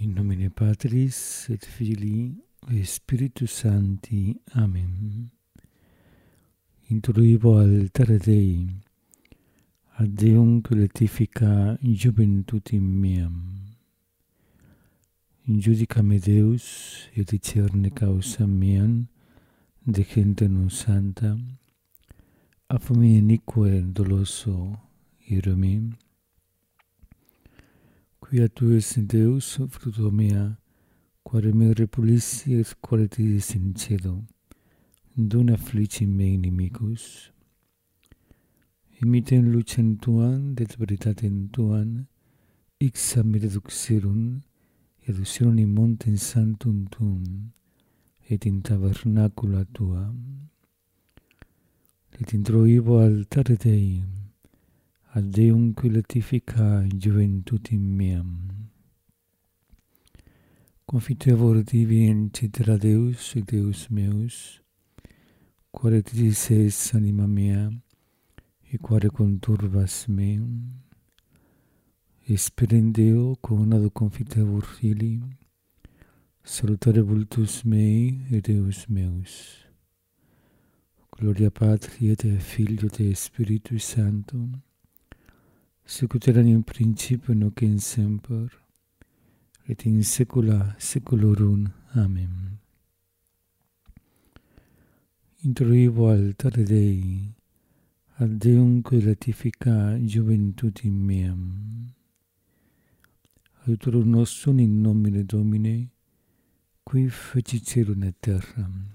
In nomine Patris et Filii et Spiritus Sancti. Amen. Introduivo altare Dei, ad Deum collectifica juventutim meam. Injudica me Deus, et discerne causa meam, de gente non santa, a famine inique doloso ire me. Quia tu es Deus, fruto mea, quare me repulissi et quare tidis in cielo, dun afflici me inimicus. Imiten lucem tuam, det veritatem tuam, ixam me reduxerum in montem sanctum tuum, et in tabernacula tua. Et introivo altare Dei, ad Deum collectifica juventutim meam. Confitevor divi in cetera Deus, et Deus meus, quare tidis es anima mea, et quare conturbas me. Esperem Deo conado confitevor Filii, salutare vultus mei et Deus meus. Gloria Patri et Filio et Spiritus Sancto, sicut erat in principio nunc in semper, et in saecula saeculorum. Amen. Introivo altare Dei, ad Deum collectifica juventutim meam. Aiutorium nostrum in nomine Domini, qui fecit caelum et terram.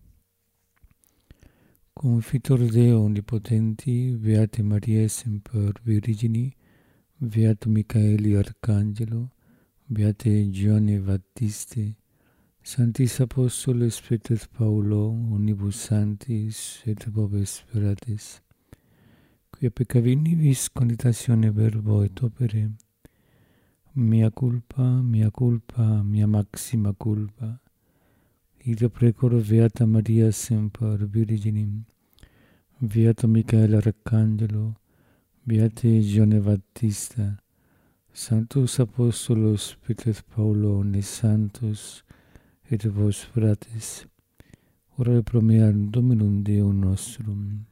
Confitor Deo omnipotenti, Beate Mariae semper Virgini, Beatum Michaeli Arcangelo, Beate Giovanni Baptiste, Sanctis Apostoles Peter Paulo, omnibus sanctis et vobis speratis, quia peccavinibus conditatione verbo et opere, mea culpa, mea maxima culpa. Ida precor Beata Maria semper Virginim, Beatum Michael Arcangelo, Beate Giovanni Battista, Sanctus Apostolos Peter Paulo, ne Santos, et vos fratres, ora pro mea Dominum Deum nostrum.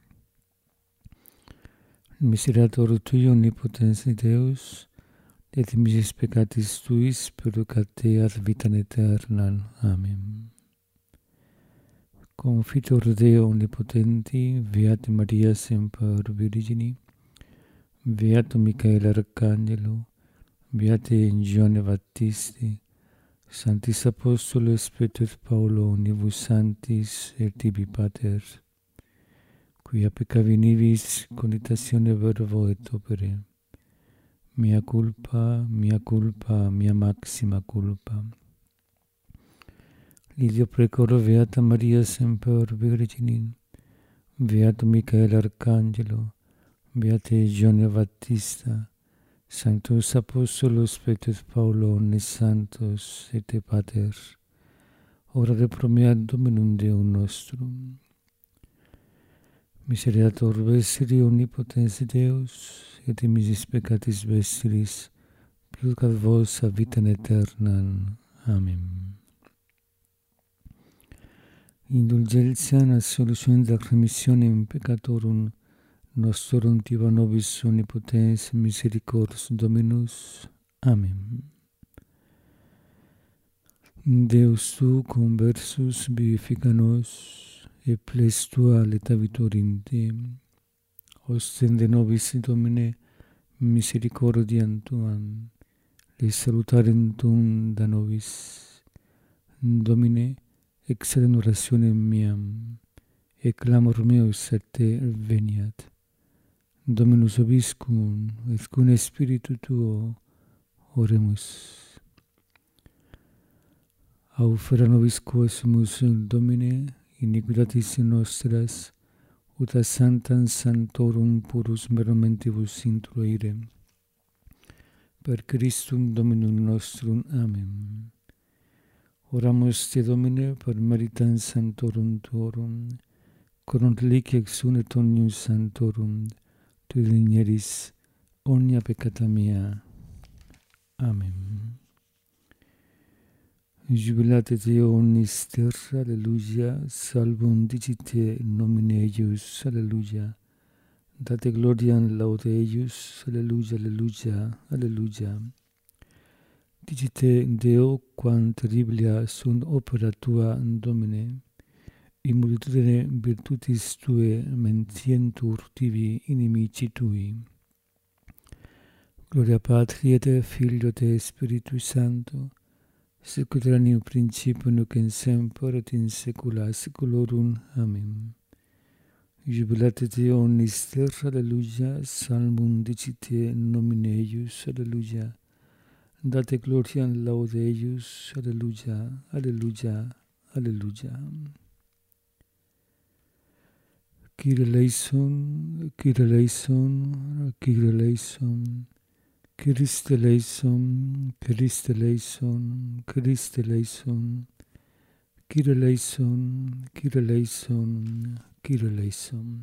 Miserator Tui omnipotens Deus, et misis peccatis Tuis perdicate ad vitam aeternam. Amen. Confitor Deo omnipotenti, Beate Maria semper Virgini, Beatum Michael Arcangelo, Beate Giovanni Baptiste, Sanctis Apostoles Peter Paulo, omnibus sanctis et tibi pater, quia peccavinibus conditatione verbo et opere, mea culpa, mea maxima culpa. Lidio precor Beata Maria semper Virginim, Beatum Michael Arcangelo, Beate Giovanni Battista, Sanctus Apostolos Peter Paulo, ne Santos et te Pater, ora pro mea Dominum Deum nostrum. Miseriator vestri omnipotens Deus, et misis peccatis vestris, purgat vos a vitam aeternam. Amen. Indulgentiam et solutionem remissionem peccatorum nostrorum tiba nobis omnipotens misericors Dominus. Amen. Deus tu conversus vivifica nos, et ples tua leta vitorium te. Ostende nobis Domine misericordiam tuam, et salutarem tuum da nobis. Domine, excelem orationem meam, et clamor meus a te veniat. Dominus vobiscum, et cum Spiritu tuo, oremus. Aufera nobis quoesumus, Domine, iniquitatis nostras, ut a sanctam sanctorum purus mermentibus introire. Per Christum Dominum nostrum. Amen. Oramus te, Domine, per meritam sanctorum tuorum, coram reliquia ex une et omnium sanctorum, tu digneris omnia peccata mea. Amen. Jubilate Deo omnis terra, alleluia, salvum dicite nomine eius, alleluia. Date gloriam laude eius, alleluia, alleluia, alleluia. Dicite Deo quam terriblia sunt opera tua, Domine, in multitudine virtutis tue mentientur tibi inimici tui. Gloria Patri et Filio et Spiritus Sancto, sicut erat in principio nunc in semper et in saecula saeculorum. Amen. Jubilate Deo omnis terra, alleluia, salmum dicite nomine eius, alleluia. Date gloriam laude eius, alleluia, alleluia, alleluia. Kyrie eleison, Kyrie eleison, Kyrie eleison. Christe eleison, Christe eleison, Christe eleison. Kyrie eleison, Kyrie eleison, Kyrie eleison.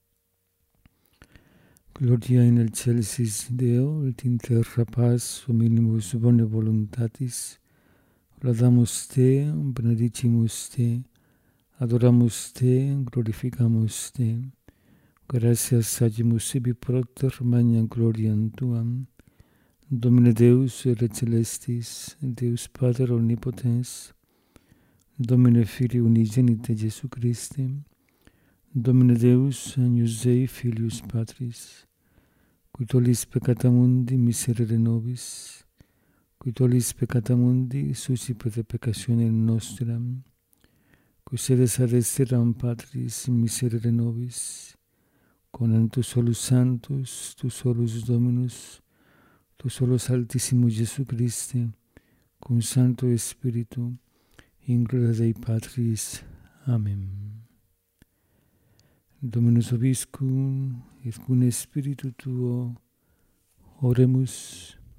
Gloria in excelsis Deo, et in terra paz hominibus bone voluntatis. Laudamus te, benedicimus te, adoramus te, glorificamus te. Gratias agimus ibi propter magnam gloriam tuam. Domine Deus et celestis, Deus Pater omnipotens, Domine Filii unigenite Iesu Christe, Domine Deus agnus Dei Filius Patris, qui tollis peccata mundi miserere nobis, qui tollis peccata mundi suscipete peccatione nostra, qui sedes ad esteram Patris miserere nobis, con tu solus Sanctus, tu solus Dominus, tu solus Altissimus Iesu Christe, cum Sancto Spiritu, in gloria Dei Patris. Amen. Dominus vobiscum, et cum Spiritu tuo, oremus.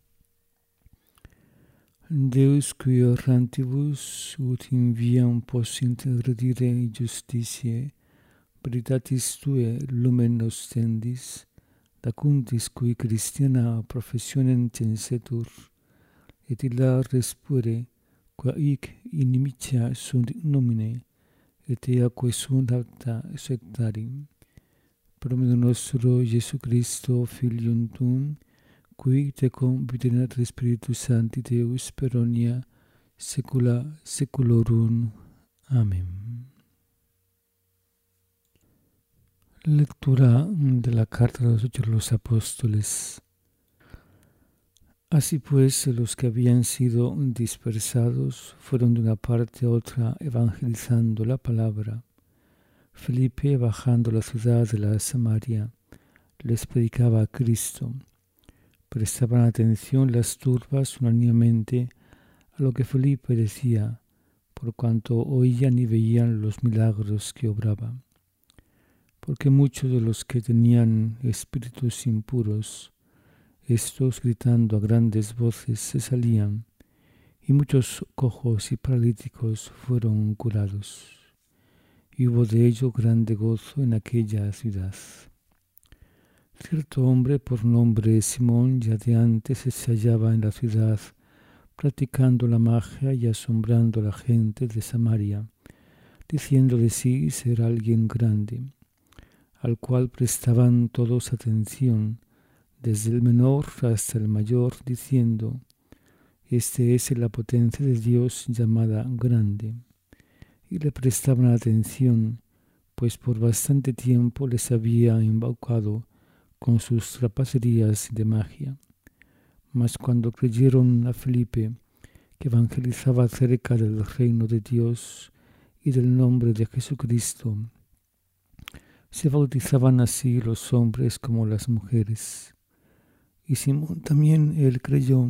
Deus qui errantibus ut in viam possint redire justitiae, veritatis tue lumen ostendis, dacuntis cui Christiana professionem censetur, et illa respure, qua hic inimicia sunt nomine, et eaque sunt apta sectari. Pro meum nostro Iesu Christo, Filium tuum, qui tecum vitinet Spiritus Sancti Deus per omnia saecula saeculorum. Amen. Lectura de la carta de los Hechos de los Apóstoles. Así pues, los que habían sido dispersados fueron de una parte a otra evangelizando la palabra. Felipe, bajando a la ciudad de la Samaria, les predicaba a Cristo. Prestaban atención las turbas unánimemente a lo que Felipe decía, por cuanto oían y veían los milagros que obraba. Porque muchos de los que tenían espíritus impuros, estos gritando a grandes voces se salían, y muchos cojos y paralíticos fueron curados. Y hubo de ello grande gozo en aquella ciudad. Cierto hombre por nombre Simón ya de antes se hallaba en la ciudad, practicando la magia y asombrando a la gente de Samaria, diciendo de sí ser alguien grande, al cual prestaban todos atención, desde el menor hasta el mayor, diciendo, este es la potencia de Dios llamada grande. Y le prestaban atención, pues por bastante tiempo les había embaucado con sus trapacerías de magia. Mas cuando creyeron a Felipe, que evangelizaba acerca del reino de Dios y del nombre de Jesucristo, se bautizaban así los hombres como las mujeres. Y Simón también él creyó.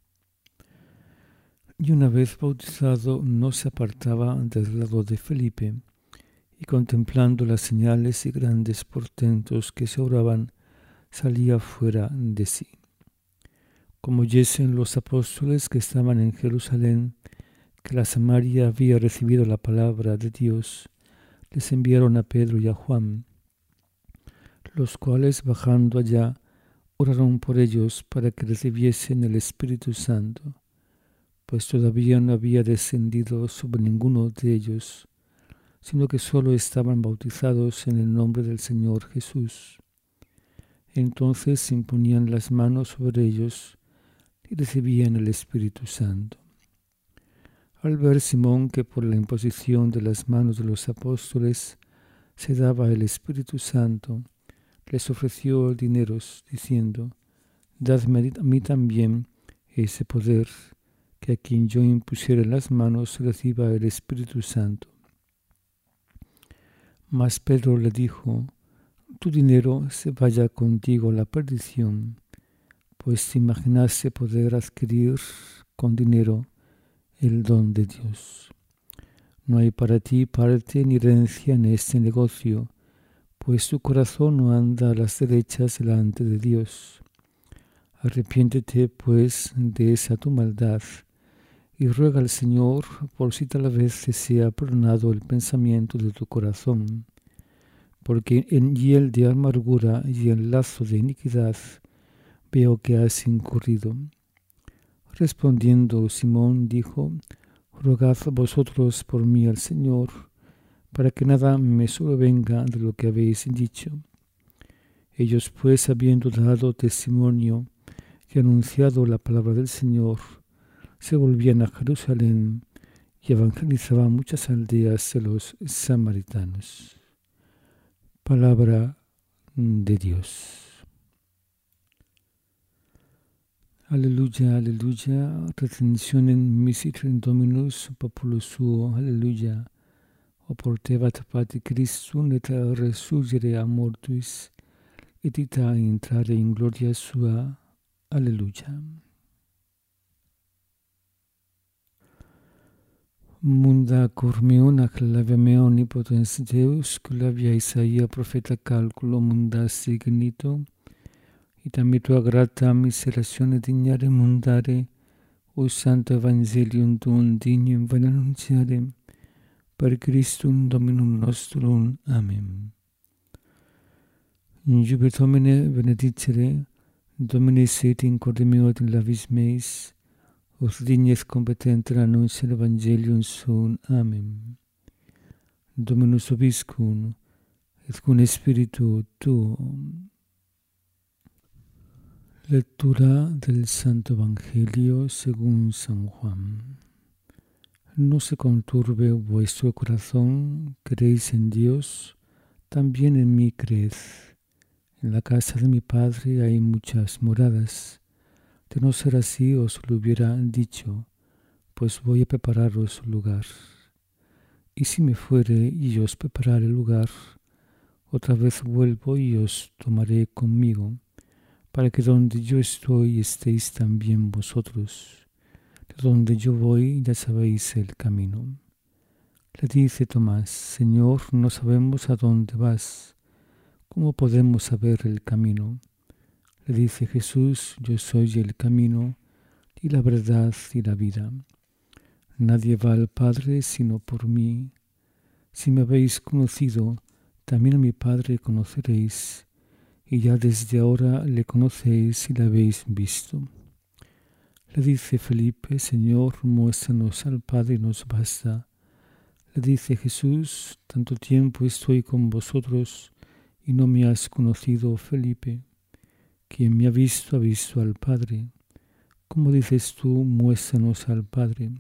Y una vez bautizado no se apartaba del lado de Felipe, y contemplando las señales y grandes portentos que se obraban, salía fuera de sí. Como oyesen los apóstoles que estaban en Jerusalén, que la Samaria había recibido la palabra de Dios, les enviaron a Pedro y a Juan, los cuales bajando allá oraron por ellos para que recibiesen el Espíritu Santo, pues todavía no había descendido sobre ninguno de ellos, sino que solo estaban bautizados en el nombre del Señor Jesús. Entonces imponían las manos sobre ellos y recibían el Espíritu Santo. Al ver Simón que por la imposición de las manos de los apóstoles se daba el Espíritu Santo, les ofreció dineros, diciendo: «Dadme a mí también ese poder, que a quien yo impusiere las manos reciba el Espíritu Santo». Mas Pedro le dijo: «Tu dinero se vaya contigo a la perdición, pues te imaginaste poder adquirir con dinero el don de Dios. No hay para ti parte ni herencia en este negocio, pues tu corazón no anda a las derechas delante de Dios. Arrepiéntete, pues, de esa tu maldad, y ruega al Señor por si tal vez te sea perdonado el pensamiento de tu corazón, porque en hiel de amargura y en lazo de iniquidad veo que has incurrido». Respondiendo Simón dijo: «Rogad vosotros por mí al Señor, para que nada me sobrevenga de lo que habéis dicho». Ellos pues, habiendo dado testimonio y anunciado la palabra del Señor, se volvían a Jerusalén y evangelizaban muchas aldeas de los samaritanos. Palabra de Dios. Aleluya, aleluya, retentionem miserum Dominus populus suo, aleluya. Oportebat pati Christum et resurgere a mortuis, et ita intrare in gloria sua, aleluya. Munda cor meon ac labia mea omnipotens Deus, labia Isaia profeta calculo munda signito, itam tua grata miseratione dignare mundare, o santo evangelium tuum dignum vale annunciare, per Christum Dominum nostrum. Amen. Jubet homine benedicere, Domine sit in corde meo et in labis meis, os dignes competenter annunciare evangelium suum. Amen. Dominus vobiscum, et cum spiritu tuum. Lectura del Santo Evangelio según San Juan. No se conturbe vuestro corazón, creéis en Dios, también en mí creed. En la casa de mi Padre hay muchas moradas. De no ser así os lo hubiera dicho, pues voy a prepararos lugar. Y si me fuere y os preparare lugar, otra vez vuelvo y os tomaré conmigo, para que donde yo estoy estéis también vosotros. De donde yo voy ya sabéis el camino. Le dice Tomás: «Señor, no sabemos a dónde vas. ¿Cómo podemos saber el camino?». Le dice Jesús: «Yo soy el camino y la verdad y la vida. Nadie va al Padre sino por mí. Si me habéis conocido, también a mi Padre conoceréis, y ya desde ahora le conocéis y le habéis visto». Le dice Felipe: «Señor, muéstranos al Padre y nos basta». Le dice Jesús: «Tanto tiempo estoy con vosotros y no me has conocido, Felipe. Quien me ha visto al Padre. ¿Cómo dices tú, muéstranos al Padre?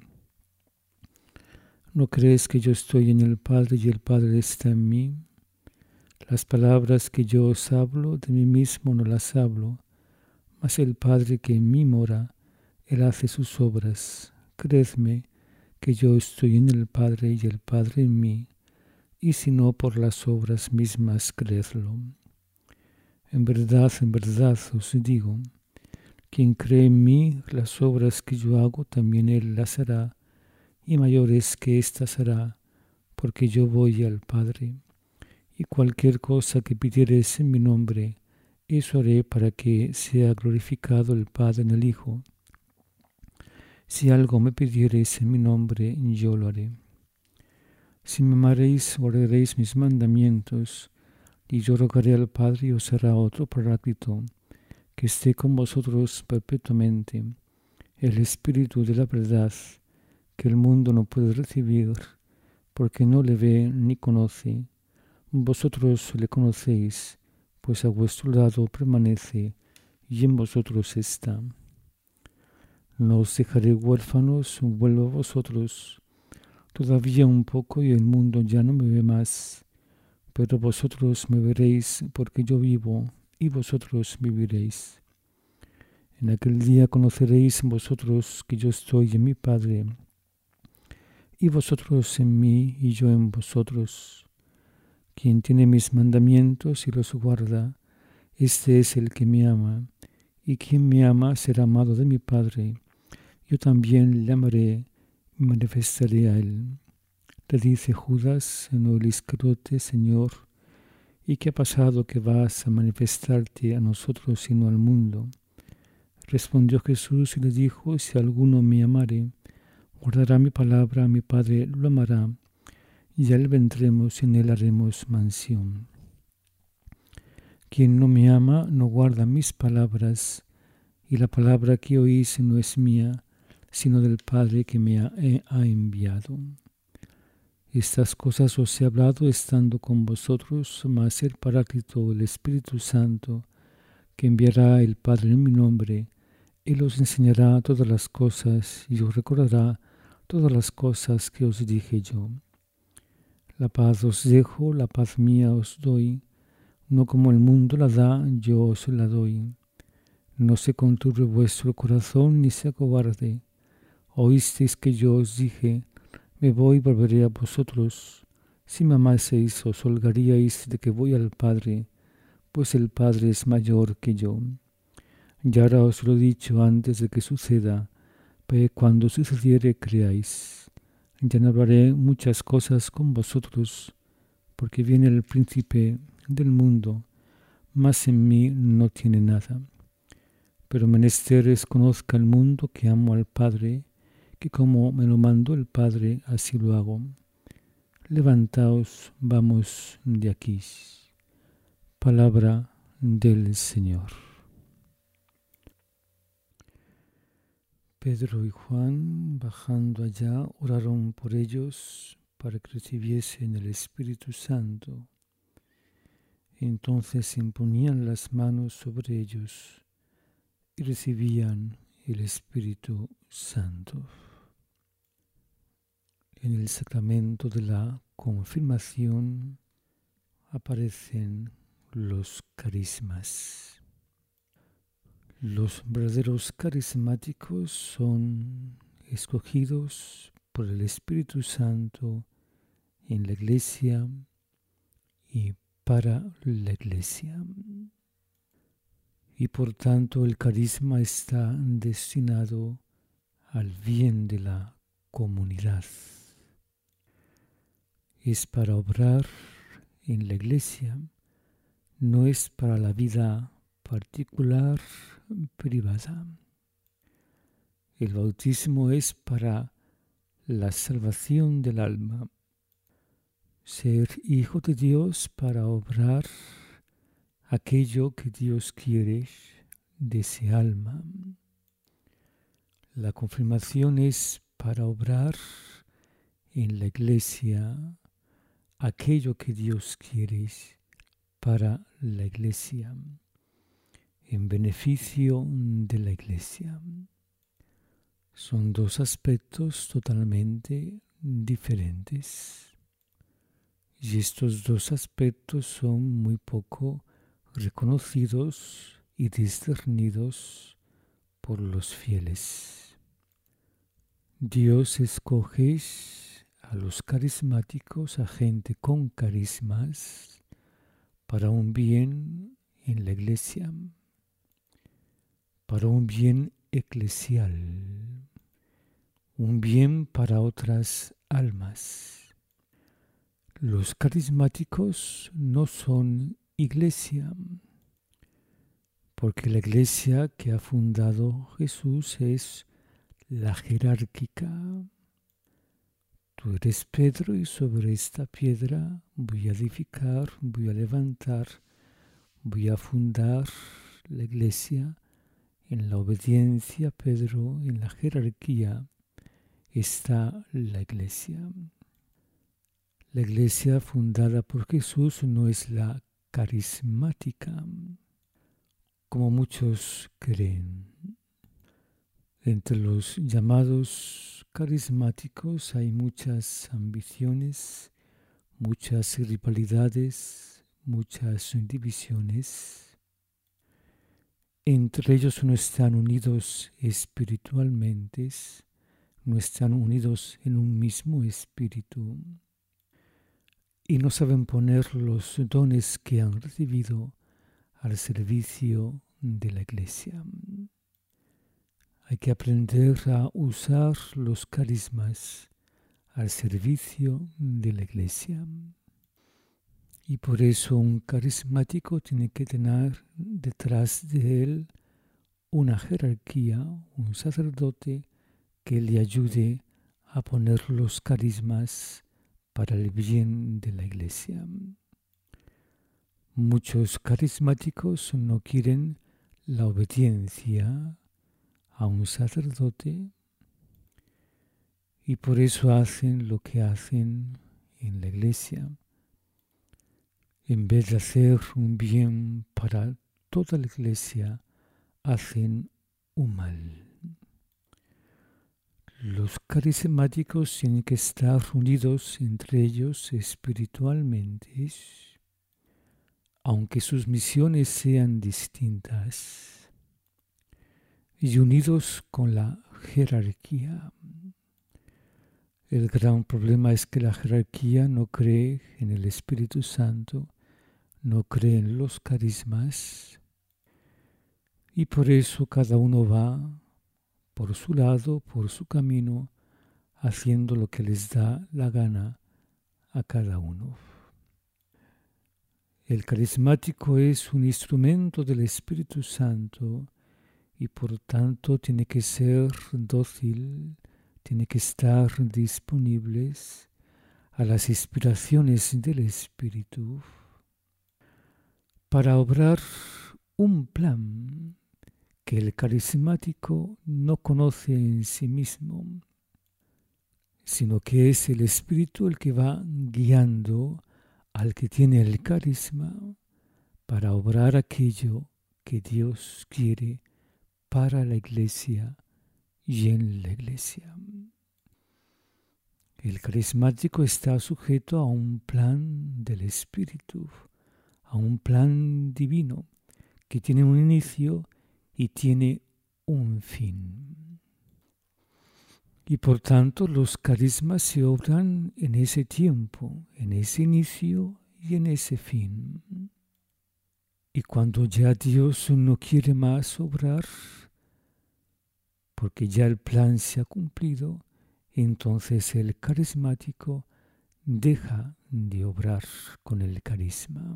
¿No crees que yo estoy en el Padre y el Padre está en mí? Las palabras que yo os hablo, de mí mismo no las hablo, mas el Padre que en mí mora, Él hace sus obras. Creedme que yo estoy en el Padre y el Padre en mí, y si no, por las obras mismas creedlo. En verdad os digo, quien cree en mí, las obras que yo hago también Él las hará, y mayores que éstas hará, porque yo voy al Padre. Y cualquier cosa que pidiereis en mi nombre, eso haré para que sea glorificado el Padre en el Hijo. Si algo me pidiereis en mi nombre, yo lo haré. Si me amaréis, guardaréis mis mandamientos, y yo rogaré al Padre y os hará otro Paráclito, que esté con vosotros perpetuamente, el Espíritu de la verdad, que el mundo no puede recibir, porque no le ve ni conoce. Vosotros le conocéis, pues a vuestro lado permanece y en vosotros está. No os dejaré huérfanos, vuelvo a vosotros. Todavía un poco y el mundo ya no me ve más, pero vosotros me veréis porque yo vivo y vosotros viviréis. En aquel día conoceréis vosotros que yo estoy en mi Padre, y vosotros en mí y yo en vosotros. Quien tiene mis mandamientos y los guarda, este es el que me ama, y quien me ama será amado de mi Padre. Yo también le amaré y manifestaré a él. Le dice Judas, no el Iscariote: Señor, ¿y qué ha pasado que vas a manifestarte a nosotros y no al mundo? Respondió Jesús y le dijo: si alguno me amare, guardará mi palabra, mi Padre lo amará, y a él vendremos y en él haremos mansión. Quien no me ama no guarda mis palabras, y la palabra que oís no es mía, sino del Padre que me ha enviado. Estas cosas os he hablado estando con vosotros, mas el Paráclito, el Espíritu Santo, que enviará el Padre en mi nombre, Él os enseñará todas las cosas y os recordará todas las cosas que os dije yo. La paz os dejo, la paz mía os doy, no como el mundo la da, yo os la doy. No se conturbe vuestro corazón ni se acobarde. Oísteis que yo os dije: me voy y volveré a vosotros. Si me amaseis, os holgaríais de que voy al Padre, pues el Padre es mayor que yo. Y ahora os lo he dicho antes de que suceda, para que cuando sucediere creáis. Ya no hablaré muchas cosas con vosotros, porque viene el príncipe del mundo, mas en mí no tiene nada. Pero menester es conozca el mundo que amo al Padre, que como me lo mandó el Padre, así lo hago. Levantaos, vamos de aquí. Palabra del Señor. Pedro y Juan, bajando allá, oraron por ellos para que recibiesen el Espíritu Santo. Entonces imponían las manos sobre ellos y recibían el Espíritu Santo. En el sacramento de la confirmación aparecen los carismas. Los verdaderos carismáticos son escogidos por el Espíritu Santo en la Iglesia y para la Iglesia. Y por tanto el carisma está destinado al bien de la comunidad. Es para obrar en la Iglesia, no es para la vida particular, privada. El bautismo es para la salvación del alma. Ser hijo de Dios para obrar aquello que Dios quiere de ese alma. La confirmación es para obrar en la Iglesia aquello que Dios quiere para la Iglesia, en beneficio de la Iglesia. Son dos aspectos totalmente diferentes. Y estos dos aspectos son muy poco reconocidos y discernidos por los fieles. Dios escoge a los carismáticos, a gente con carismas, para un bien en la Iglesia, para un bien eclesial, un bien para otras almas. Los carismáticos no son Iglesia, porque la Iglesia que ha fundado Jesús es la jerárquica. Tú eres Pedro y sobre esta piedra voy a edificar, voy a levantar, voy a fundar la Iglesia en la obediencia, Pedro, en la jerarquía, está la Iglesia. La Iglesia fundada por Jesús no es la carismática, como muchos creen. Entre los llamados carismáticos hay muchas ambiciones, muchas rivalidades, muchas divisiones. Entre ellos no están unidos espiritualmente, no están unidos en un mismo espíritu y no saben poner los dones que han recibido al servicio de la Iglesia. Hay que aprender a usar los carismas al servicio de la Iglesia. Y por eso un carismático tiene que tener detrás de él una jerarquía, un sacerdote que le ayude a poner los carismas para el bien de la Iglesia. Muchos carismáticos no quieren la obediencia a un sacerdote y por eso hacen lo que hacen en la Iglesia. En vez de hacer un bien para toda la Iglesia, hacen un mal. Los carismáticos tienen que estar unidos entre ellos espiritualmente, aunque sus misiones sean distintas, y unidos con la jerarquía. El gran problema es que la jerarquía no cree en el Espíritu Santo, no cree en los carismas, y por eso cada uno va por su lado, por su camino, haciendo lo que les da la gana a cada uno. El carismático es un instrumento del Espíritu Santo y por tanto tiene que ser dócil, tiene que estar disponibles a las inspiraciones del Espíritu para obrar un plan que el carismático no conoce en sí mismo, sino que es el Espíritu el que va guiando al que tiene el carisma para obrar aquello que Dios quiere para la Iglesia y en la Iglesia. El carismático está sujeto a un plan del Espíritu, a un plan divino que tiene un inicio y tiene un fin. Y por tanto los carismas se obran en ese tiempo, en ese inicio y en ese fin. Y cuando ya Dios no quiere más obrar, porque ya el plan se ha cumplido, entonces el carismático deja de obrar con el carisma.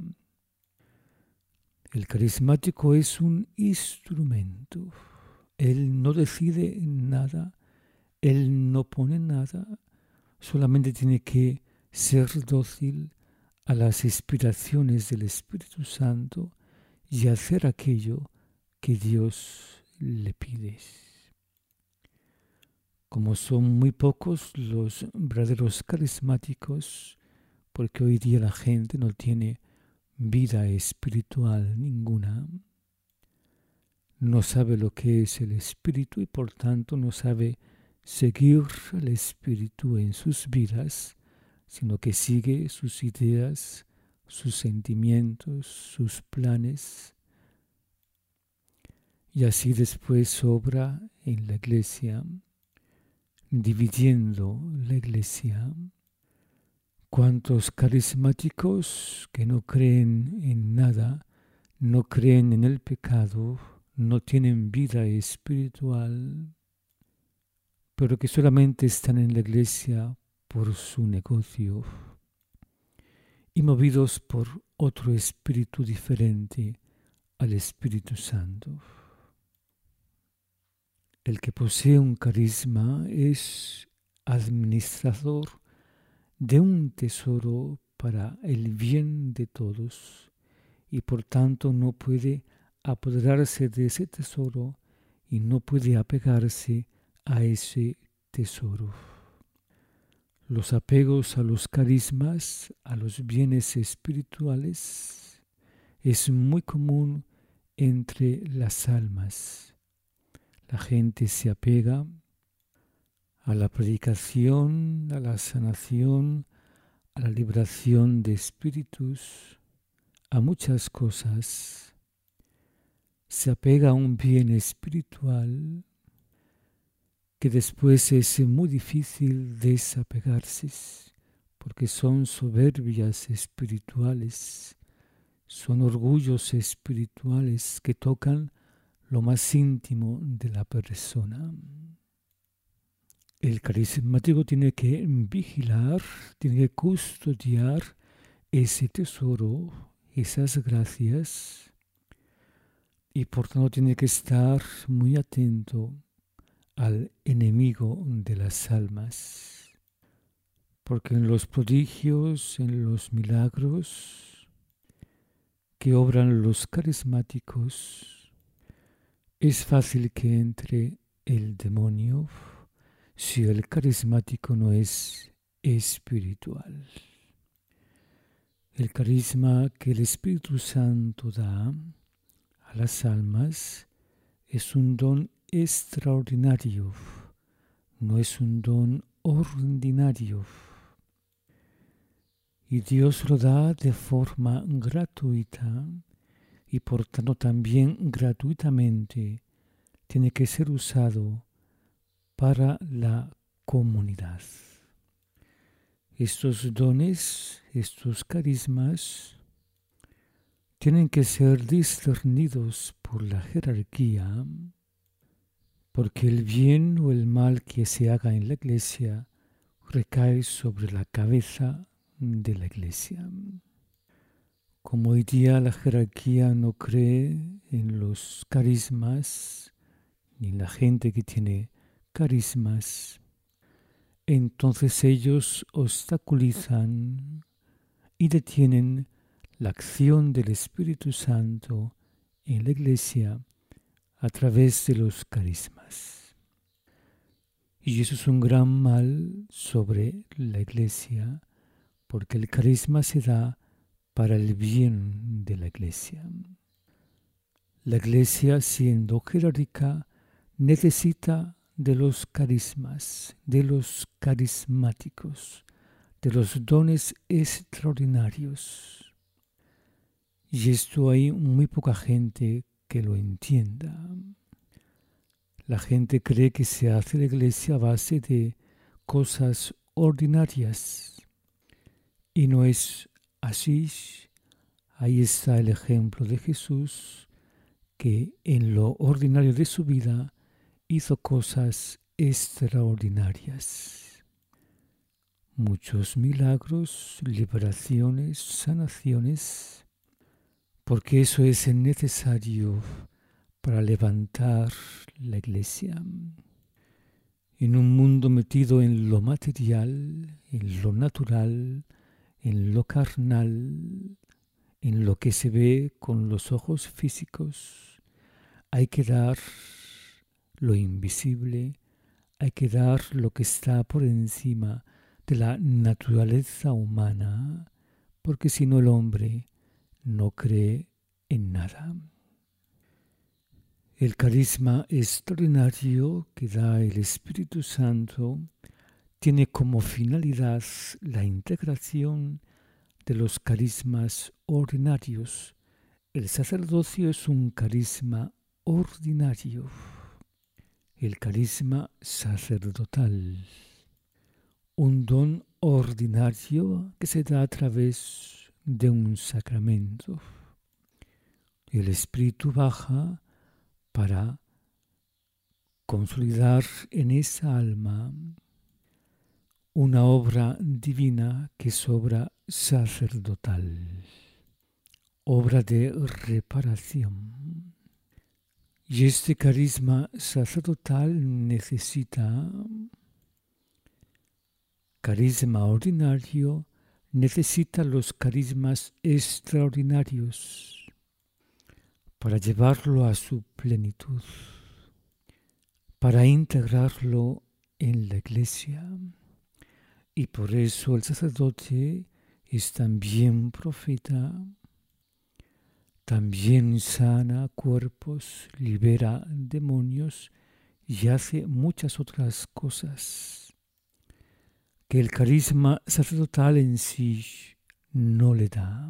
El carismático es un instrumento. Él no decide nada, él no pone nada, solamente tiene que ser dócil a las inspiraciones del Espíritu Santo y hacer aquello que Dios le pide. Como son muy pocos los verdaderos carismáticos, porque hoy día la gente no tiene vida espiritual ninguna, no sabe lo que es el Espíritu y por tanto no sabe seguir al Espíritu en sus vidas, sino que sigue sus ideas, sus sentimientos, sus planes, y así después obra en la Iglesia, dividiendo la Iglesia. ¿Cuántos carismáticos que no creen en nada, no creen en el pecado, no tienen vida espiritual, pero que solamente están en la Iglesia por su negocio y movidos por otro espíritu diferente al Espíritu Santo? El que posee un carisma es administrador de un tesoro para el bien de todos y por tanto no puede apoderarse de ese tesoro y no puede apegarse a ese tesoro. Los apegos a los carismas, a los bienes espirituales, es muy común entre las almas. La gente se apega a la predicación, a la sanación, a la liberación de espíritus, a muchas cosas. Se apega a un bien espiritual que después es muy difícil desapegarse, porque son soberbias espirituales, son orgullos espirituales que tocan lo más íntimo de la persona. El carismático tiene que vigilar, tiene que custodiar ese tesoro, esas gracias, y por tanto tiene que estar muy atento al enemigo de las almas. Porque en los prodigios, en los milagros que obran los carismáticos, es fácil que entre el demonio si el carismático no es espiritual. El carisma que el Espíritu Santo da a las almas es un don extraordinario, no es un don ordinario. Y Dios lo da de forma gratuita y por tanto también gratuitamente tiene que ser usado para la comunidad. Estos dones, estos carismas, tienen que ser discernidos por la jerarquía, porque el bien o el mal que se haga en la iglesia recae sobre la cabeza de la iglesia. Como hoy día la jerarquía no cree en los carismas, ni en la gente que tiene carismas, entonces ellos obstaculizan y detienen la acción del Espíritu Santo en la iglesia a través de los carismas. Y eso es un gran mal sobre la iglesia, porque el carisma se da para el bien de la iglesia. La iglesia, siendo jerárquica, necesita de los carismas, de los carismáticos, de los dones extraordinarios. Y esto hay muy poca gente que lo entienda. La gente cree que se hace la iglesia a base de cosas ordinarias. Y no es así. Ahí está el ejemplo de Jesús, que en lo ordinario de su vida hizo cosas extraordinarias. Muchos milagros, liberaciones, sanaciones, porque eso es necesario para levantar la iglesia. En un mundo metido en lo material, en lo natural, en lo carnal, en lo que se ve con los ojos físicos, hay que dar lo invisible, hay que dar lo que está por encima de la naturaleza humana, porque si no el hombre no cree en nada. El carisma extraordinario que da el Espíritu Santo tiene como finalidad la integración de los carismas ordinarios. El sacerdocio es un carisma ordinario, el carisma sacerdotal, un don ordinario que se da a través de un sacramento. El Espíritu baja para consolidar en esa alma una obra divina que es obra sacerdotal, obra de reparación. Y este carisma sacerdotal carisma ordinario necesita los carismas extraordinarios para llevarlo a su plenitud. para integrarlo en la iglesia. Y por eso el sacerdote es también profeta, también sana cuerpos, libera demonios y hace muchas otras cosas que el carisma sacerdotal en sí no le da.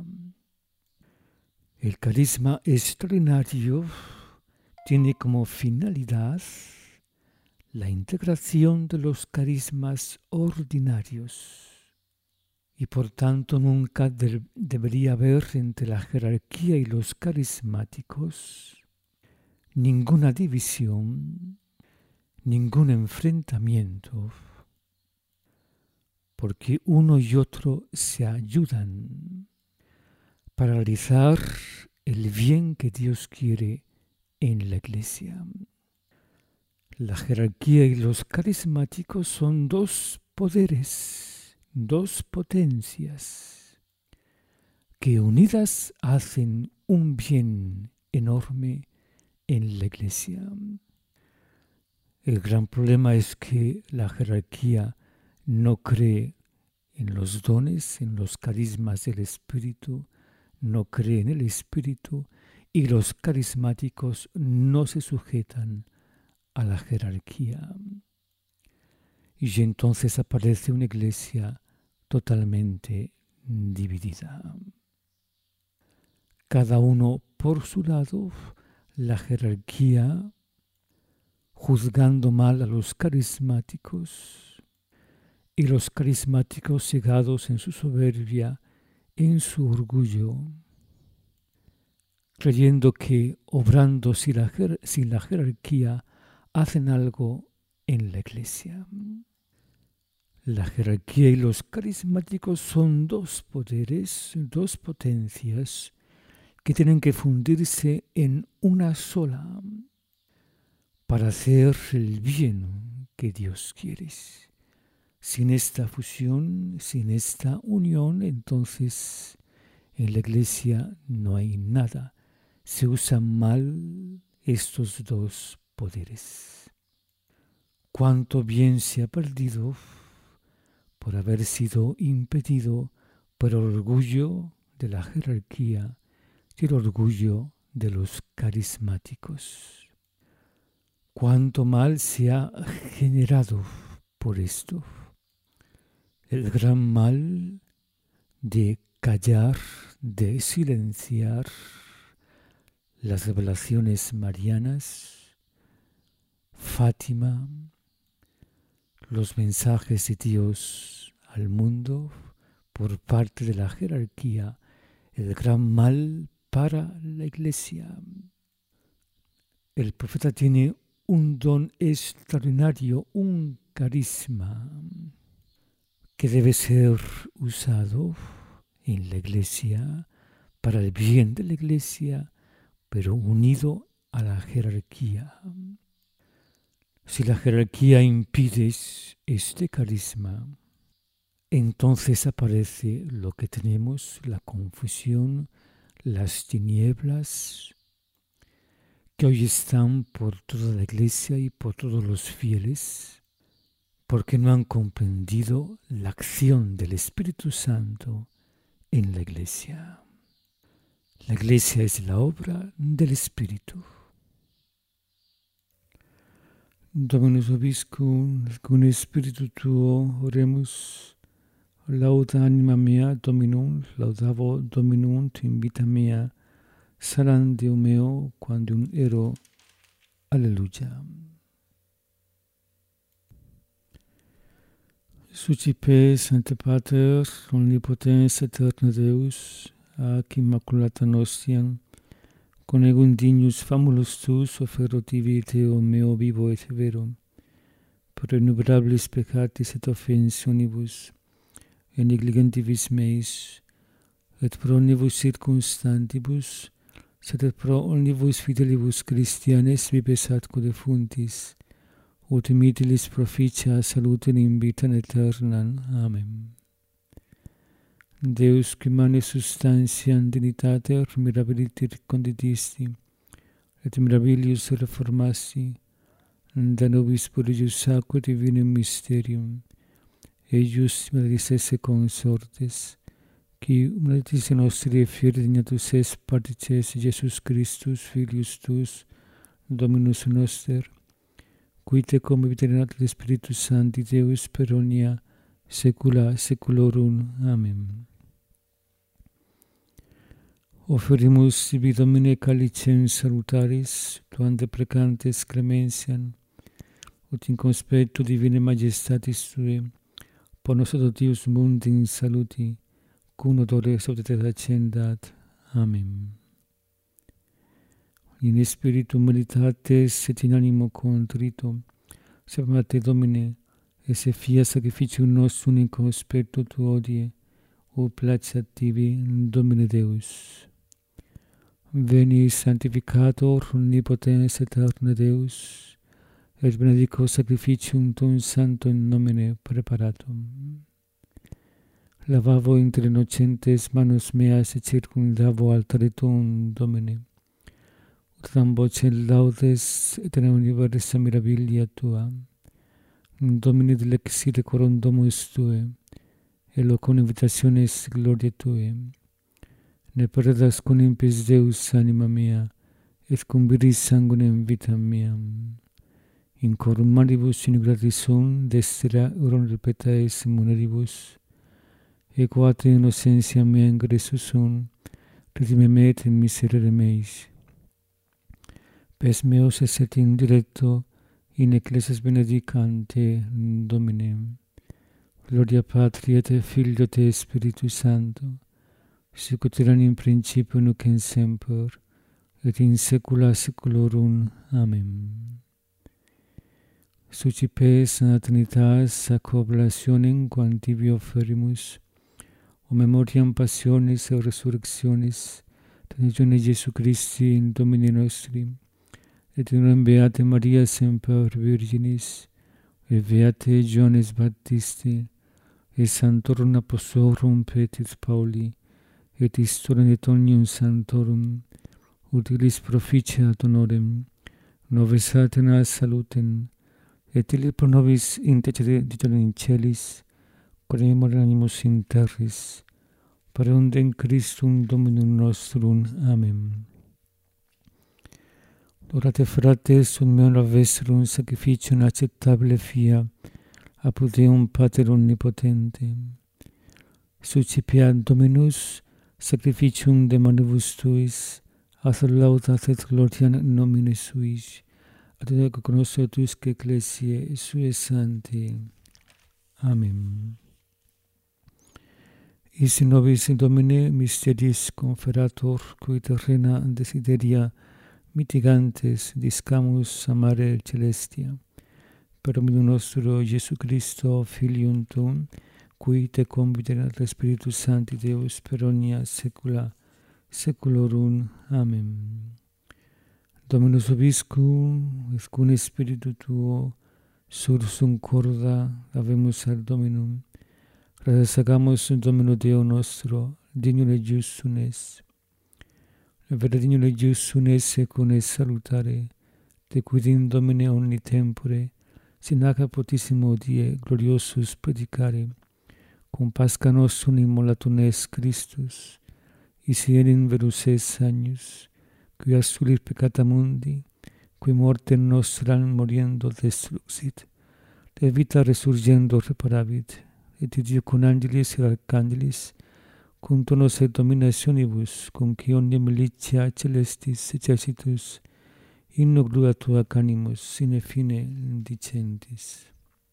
El carisma extraordinario tiene como finalidad la integración de los carismas ordinarios y por tanto nunca debería haber entre la jerarquía y los carismáticos ninguna división, ningún enfrentamiento, porque uno y otro se ayudan para realizar el bien que Dios quiere en la iglesia. La jerarquía y los carismáticos son dos poderes, dos potencias, que unidas hacen un bien enorme en la iglesia. El gran problema es que la jerarquía no cree en los dones, en los carismas del Espíritu, no cree en el Espíritu, y los carismáticos no se sujetan a la jerarquía. Y entonces aparece una iglesia totalmente dividida. Cada uno por su lado, la jerarquía juzgando mal a los carismáticos y los carismáticos cegados en su soberbia, en su orgullo, creyendo que obrando sin la jerarquía hacen algo en la iglesia. La jerarquía y los carismáticos son dos poderes, dos potencias que tienen que fundirse en una sola para hacer el bien que Dios quiere. Sin esta fusión, sin esta unión, entonces en la iglesia no hay nada. Se usan mal estos dos poderes. Cuánto bien se ha perdido por haber sido impedido por el orgullo de la jerarquía y el orgullo de los carismáticos. Cuánto mal se ha generado por esto. El gran mal de callar, de silenciar las revelaciones marianas, Fátima, los mensajes de Dios al mundo por parte de la jerarquía, el gran mal para la iglesia. El profeta tiene un don extraordinario, un carisma que debe ser usado en la iglesia para el bien de la iglesia, pero unido a la jerarquía. Si la jerarquía impide este carisma, entonces aparece lo que tenemos, la confusión, las tinieblas, que hoy están por toda la iglesia y por todos los fieles, porque no han comprendido la acción del Espíritu Santo en la iglesia. La iglesia es la obra del Espíritu. Dominus vobiscum, con Spiritu tuo, oremus, lauda anima mea Dominum, laudavo Dominum, in vita mea, salam Deo meo, quandum ero. Alleluia. Sucipe, Sancte Pater, omnipotens aeterna Deus, ac immaculata nostiam, conegum dignus famulus tuus offerotivi Deo meo vivo et vero, pro innumerabilis peccatis et offensionibus, et negligentibus meis, et pro omnibus circumstantibus, sed et pro omnibus fidelibus Christianes vivas atque defuntis, ut mittilis proficia salutem in vitam aeternam. Amen. Deus qui mane substantiam dignitatem mirabiliter conditisti, et mirabilius reformasti, da nobis puribus aqua divinem mysterium, eius maledicesse consortes, qui humanitis nostri fieri dignatus es partices Jesus Christus, Filius tuus, Dominus noster, qui te cum viterat Spiritus Sancti Deus per omnia saecula saeculorum. Amen. Offerimus sibi Domine calicem salutaris, tuante precantes clemensiam, ut in conspectu divine majestatis Tue, ponos adoptius mundi in saluti, cum odore salutate accendat. Amen. In spiritu meditates et in animo contrito, sapem a Te, Domine, esse fiat sacrificium nostrum in conspectu Tu odie, o placeat Tibi, Domine Deus. Veni sanctificator omnipotens aeterne Deus, et benedico sacrificium Tuum santo in nomine preparatum. Lavavo inter innocentes manus meas et circumdavo altare Tuum, Domine. Utram vocem laudes et in universa mirabilia Tua. Domine dilexire coram domus Tue, et locum invitationes gloriae Tue. Ne perdas con impis Deus anima mea, et cum viris sanguinem vitam meam. In corum manibus inigratis sum, destera urum repetaes muneribus, et quate innocentia mea ingressus sum, redime me et in miserere meis. Pes meos esset in directo, in ecclesias benedicante, Domine. Gloria Patri et Filio et Spiritus Sancto, sic ut erat in principio nunc in semper, et in saecula saeculorum. Amen. Sucipes a Trinitas ac oblationem quam tibi offerimus, o memoriam passionis et resurrectionis, Tenigione Jesu Christi in Domine nostri, et in beate Maria semper Virginis, et beate Ioannes Baptisti, et Sanctorum Apostolorum Petris Pauli, et historiam et omnium sanctorum, utilis proficiat honorem, nobis aeterna salutem, et illi pro nobis intercedit in celis, quod animus in terris, per undem Christum Dominum nostrum. Amen. Orate frates, un meum vestrum sacrificium acceptabile fia, apud Deum Pater omnipotente. Sucipiat Dominus sacrificium de manibus Tuis, aut laudat et gloria nomine Suis, ad ego conosco Tuisque ecclesiae Sue Sancti. Amen. Is nobis Domine mysteris conferator, cui terrena desideria mitigantes discamus amare celestia, per Dominum nostro Jesu Christo, Filium Tuum, qui te conviterat Spiritus Sancti Deus per omnia saecula saeculorum. Amen. Dominus vobiscum, et cum spiritu tuo, sursum corda, habemus ad Dominum. Gratias agamus Domino Deo nostro, dignum et justum es. Vera dignum et justum es secum es salutare, te quidim Domine omni tempore, sinac potissimo die gloriosus predicare, cum Pascha nostrum immolatum est Christus, isi enim verus es agnus, qui assulit peccata mundi, qui mortem nostram moriendo destruxit, de vita resurgendo reparavit, et Dio con angelis et archangelis, cum tonos et dominationibus, cum qui omnia militia celestis exercitus, inno gloria Tua canimus, sine fine dicentis.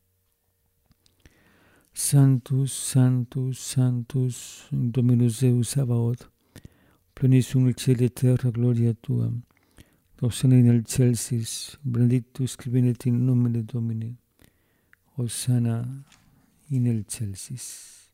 Sanctus, Sanctus, Sanctus, Dominus Deus Sabaoth, plenis in cieli et terra gloria Tua, Hosanna in excelsis, benedictus qui venit in nomine Domini, Hosanna in excelsis.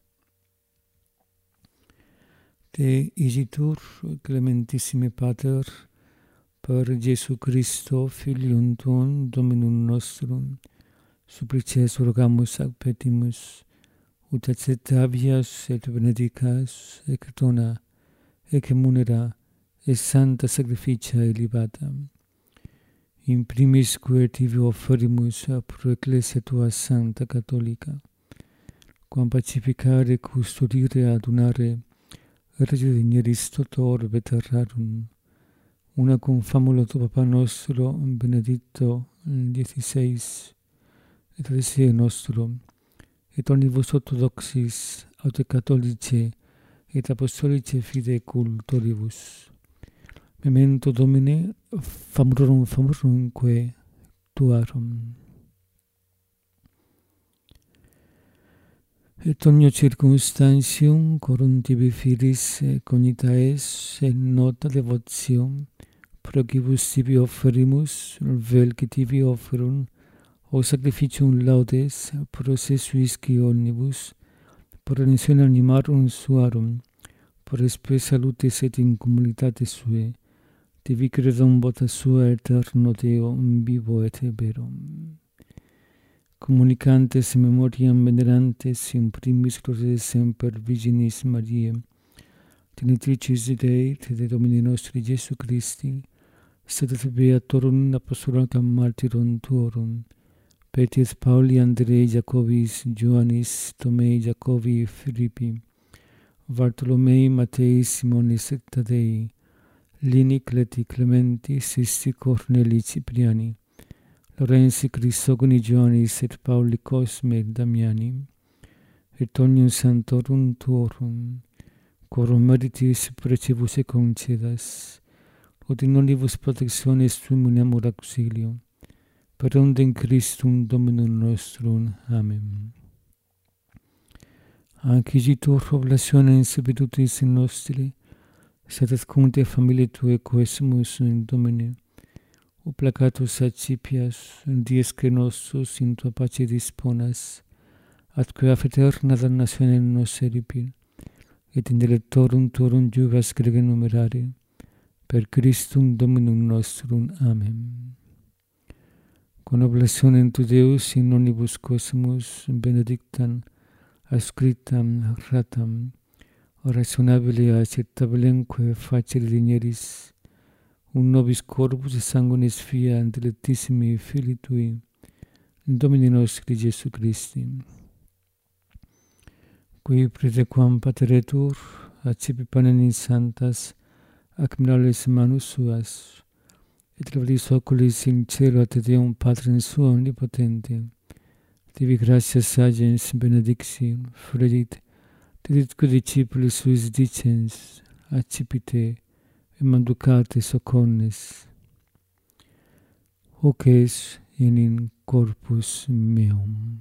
Te isitur, clementissime Pater, per Jesu Christo, Filium Tuum, Dominum nostrum, supplices rogamus ac petimus, ut acceptabias et benedicas, ec dona, ec munera, et santa sacrificia elevata, in primis quae tibi offerimus pro Ecclesia tua Sancta Catholica, quam pacificare, custodire, adunare, redignieris toto orbe terrarum, una cum famulo tu Papa nostro Benedicto XVI, et Ecclesiae nostro, et omnibus orthodoxis, aute catholice, et apostolice fide cultoribus. Memento Domine, famurumque tuarum. Et omnio circumstantium, corum tibi filis cognita es, in nota devotium, procibus tibi offerimus, vel que tibi offerum, o sacrificium laudes, processuisci omnibus, por remissione animarum suarum, por espe salutis et in communitate sue, tibi credum vota sua eterno Deo, vivo et vero. Communicantes memoriam venerantes in primis gloriae semper Virginis Mariae, Genitricis Dei, de Domini nostri Iesu Christi, sed beatorum apostolatum martyrum tuorum, Petris Pauli, Andrei, Jacobis, Ioannis, Tomei, Jacobi, Philippi, Bartolomei, Matei, Simonis et Tadei, Lini, Cleti, Clementi, Sisti, Corneli, Cipriani, Lorenzi, Crisogoni, Ioannis et Pauli, Cosme, Damiani, et omnium santorum tuorum, quorum meritis precibus et concedas, ut in omnibus protectionis tuum uniamur auxilio, per ondem Christum Dominum nostrum. Amen. Acquisitur oblationes virtutis in nostri, sed et cunte familiae Tuae coesimus in Domine, o placatus accipias, diesque nostros in Tua pace disponas, atque af eterna damnatione nos eripir, et in delectorum Tuorum juvas grege numerare, per Christum Dominum nostrum. Amen. Con oblationem tu Deus in omnibus cosmos benedictam, ascriptam, ratam, orationabile acceptabilemque facere digneris, un nobis corpus et sanguinis fia dilectissimi Filii Tui, Domini nostri Iesu Christi, qui praetequam pateretur, accipi panem in sanctas, ac mirales manus suas, et levaris oculis in cielo ad Deum Patrem suo omnipotente, tibi gratias agens benedixi, fredit, diditque discipulis suis dicens, accipite, et manducate socornes, hoc es in corpus meum.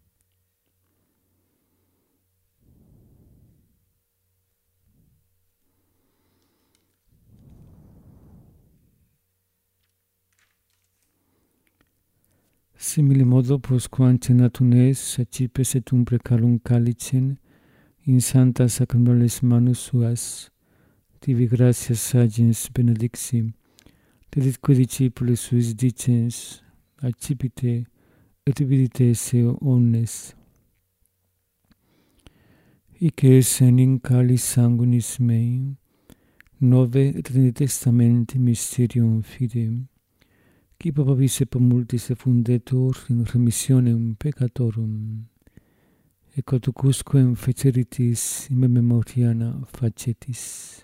Simile modo, postquam cenatum es, accipes et umbre calum calicem, in sanctas sacramentales manus suas, tibi gratias agens benedixi, deditque discipulis suis dicens, accipite et vidite se omnes. Hic es in calis sanguinis mei, nove et in testamenti mysterium fide, qui papabis et multis effundetur in remissionem peccatorum, et cotucusquem feceritis in me memoriana facetis.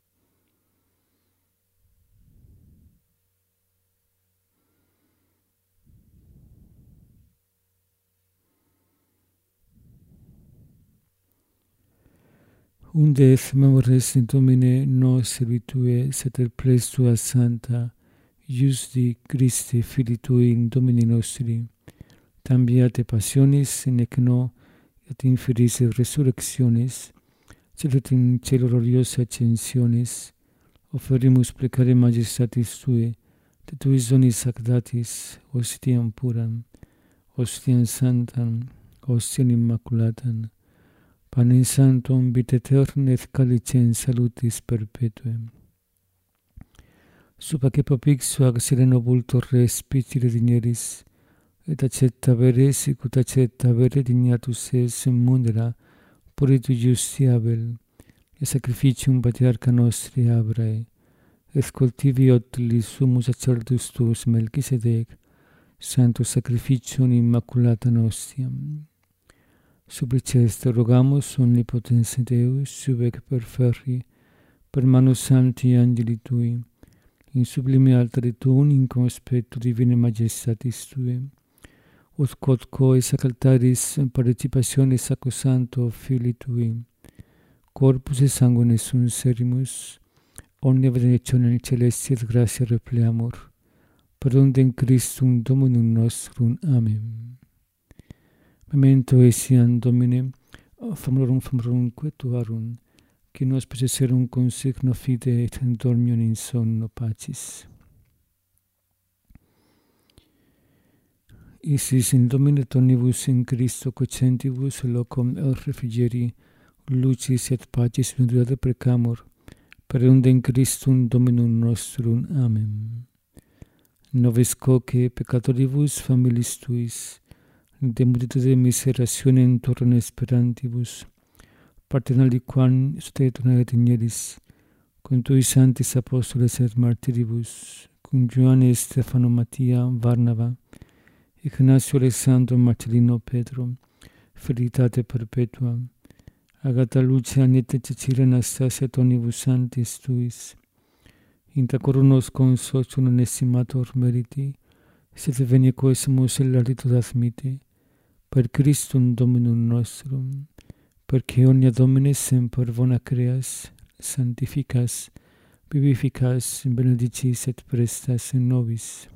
Unde et memores in Domine nos servitue, sed et ples Tua Santa, Iusdi Christi Filii Tui in Domini nostri, tambiate passionis, nec no, et in firis resurrectionis, sed et in cielo gloriosa ascensionis, offerimus plecare majestatis Tui, de Tui zonis sacratis, ostiam puram, ostiam santam, ostiam immaculatam, panem sanctum vita aeternam et calicem salutis perpetuem. Supaque propixo ac sereno vultor respicere digneris, et acceptabere sicut acceptabere dignatus es mundera puritu justiabel, et sacrificium patriarcha nostri Abrae, et cultiviot li sumus sacerdotus tuus Melchisedec, santo sacrificium immaculatam ostiam. Suppliceste rogamus omnipotens Deus, subec perferri, per manus sancti angeli tui, in sublime altare tuum in conspectu divine majestatis tue, ut quod coe sacraltaris participationis sacrosanto Filii tui, corpus et sanguine sunt serimus, omnia benedictionem celesti et gratia repleamur, per undem Christum Dominum nostrum. Amen. Memento etiam Domine, famorum quetuarum, qui nos possesserum consigno fide et dormium in sonno pacis. Isis in Domine tonibus in Christo cocentibus locum el refrigeri, lucis et pacis venturata precamur, per undem Christum Dominum nostrum. Amen. Nobis coque peccatoribus familis tuis, de multitude miserationem torrent esperantibus, partem aliquam sostetum et igneris, cum tui sanctis apostoles et martiribus, cum Ioanne, Stefano, Mattia, Varnava, Ignacio, Alexandro, Marcellino, Pedro, Felicitate perpetua, Agata, Lucia, Agneta, Cecilia, Anastasia, tonibus sanctis tuis, intra coronos consortium onestimator meriti, sed venia quesumus elarditud admite, per Christum Dominum nostrum, perque omnia Domine semper bona creas, sanctificas, vivificas, benedicis et prestas in nobis.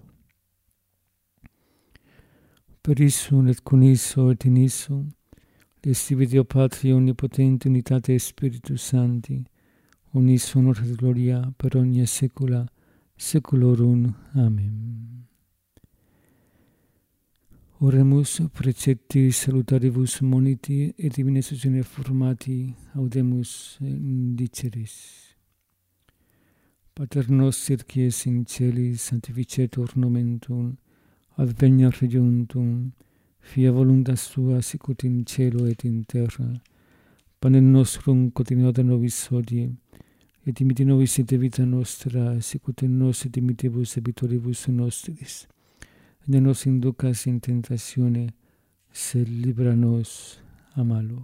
Per issum et con isso et in isso, lestivi Deo Patri omnipotente unitate Spiritus Sancti, unis honor et gloria per omnia saecula saeculorum. Amen. Oremus precepti salutaribus moniti et divine successione formati audemus diceris. Pater noster qui es in celis, sanctificetur nomen tuum, adveniat regnum tuum, fia voluntas tua sicut in cielo et in terra. Panem nostrum quotidianum nobis hodie, et dimitte nobis et vita nostra, sicut nos et dimittivus debitoribus nostris. Et ne nos inducas in tentatione, sed libera nos a malo.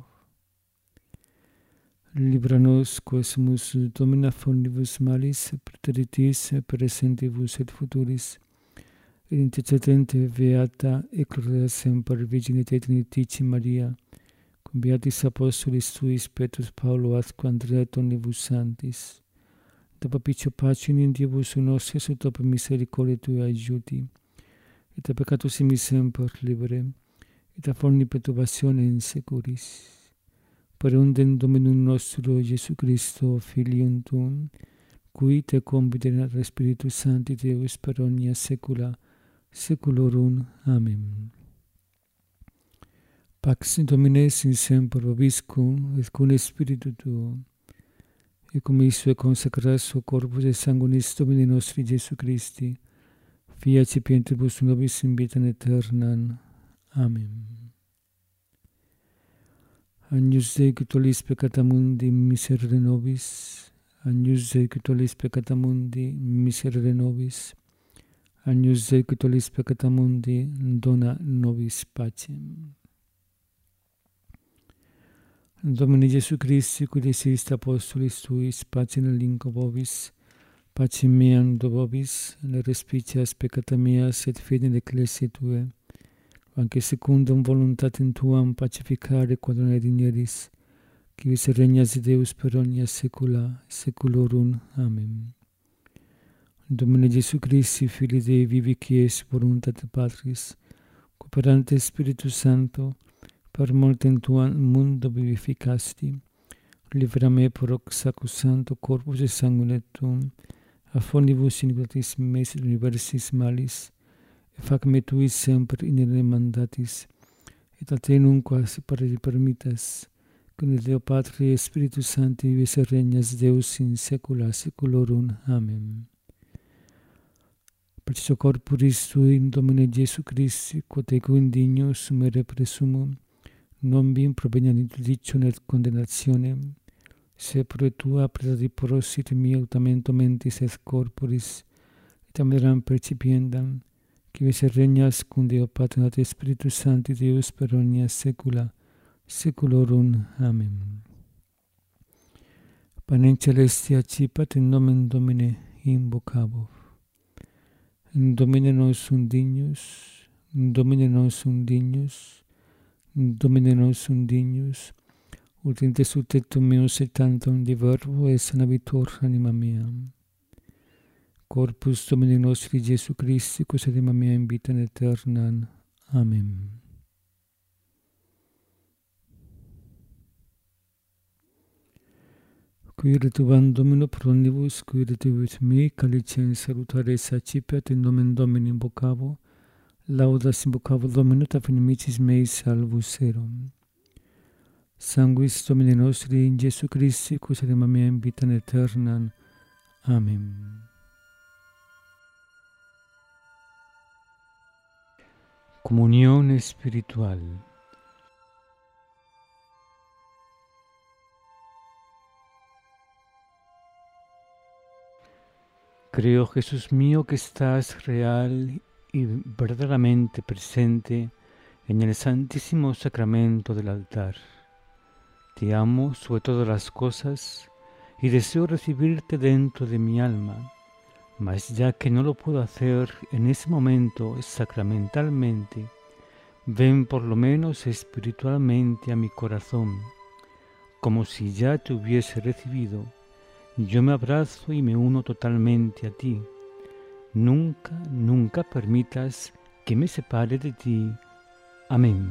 Libera nos quesumus Domina omnibus malis, praeteritis, praesentibus et futuris, et intercedente beata et gloriosa semper Virginitate Trinifici Maria, cum beatis apostolis tuis Petrus, Paulo, atque Andrea et omnibus sanctis, da papicio pacem in Diebus nostris ut op misericordiae tui adjuti, et a peccatus in semper libere, et a forni perturbatione in securis. Per undem Dominum nostro Iesu Christo, Filium tuum, cui te confiderat Spiritus Sancti Deus per omnia saecula saeculorum. Amen. Pax Domine sin semper vobiscum et cum spiritu tuo, et cum issue consecras corpus et sanguinis Domini nostri Iesu Christi, Fia cipientibus nobis in vitam aeternam. Amen. Agnus Dei qui tollis peccata mundi, miserere nobis. Agnus Dei qui tollis peccata mundi, miserere nobis. Agnus Dei qui tollis peccata mundi, dona nobis pacem. Domine Iesu Christi, qui deisist apostolis tuis, pacem relinquo vobis, pacem meam do vobis, le respicias peccata meas et fidem ecclesiae tuae, anque secundum voluntatem tuam pacificare quod non digneris, qui vis regnas Deus per omnia saecula saeculorum. Amen. Domine Iesu Christi, Filii Dei vivi, qui es voluntate Patris, cooperante Spiritus Sancto, per mortem tuam mundo vivificasti, libera me per hoc sacrosancto corpus et sanguine tuum, a fornibus iniquitas meis et universis malis, et fac me tuis semper inere mandatis, et a te nunquam permittas, cum Deo Patri et Spiritus Sancti vives et regnas Deus in saecula saeculorum. Amen. Per corporis tui in Domine Iesu Christi, quod ego indigno sumere presumum, non vim proveniat interdictionem et condemnationem, se pro tua preda prosit mi autamento mentis et corporis, et ameram percipiendam, qui se regnas cum Deo Patrum et Spiritus Sancti Deus per omnia saecula saeculorum. Amen. Panem celestia cipat in nomen Domini invocabo. In Domine nos undignus, in Domine nos undignus, in Domine nos undignus, ut in te sutetum meus et tantum de verbo et sanabitur anima mea. Corpus Domini nostri Jesu Christi, quos anima mea in vita aeternam. Amen. Qui retubam Domino pro omnibus, qui retubit me, calicem salutare sacipiat in nomen Domini invocavo, laudas invocavo Domino, taf inimicis mei salvus erum. Sanguis Domini nostri in Jesu Christi, quos anima mea in vita aeternam. Amen. Comunión espiritual. Creo, Jesús mío, que estás real y verdaderamente presente en el santísimo sacramento del altar. Te amo sobre todas las cosas y deseo recibirte dentro de mi alma, mas ya que no lo puedo hacer en ese momento sacramentalmente, ven por lo menos espiritualmente a mi corazón, como si ya te hubiese recibido. Yo me abrazo y me uno totalmente a ti. Nunca, nunca permitas que me separe de ti. Amén.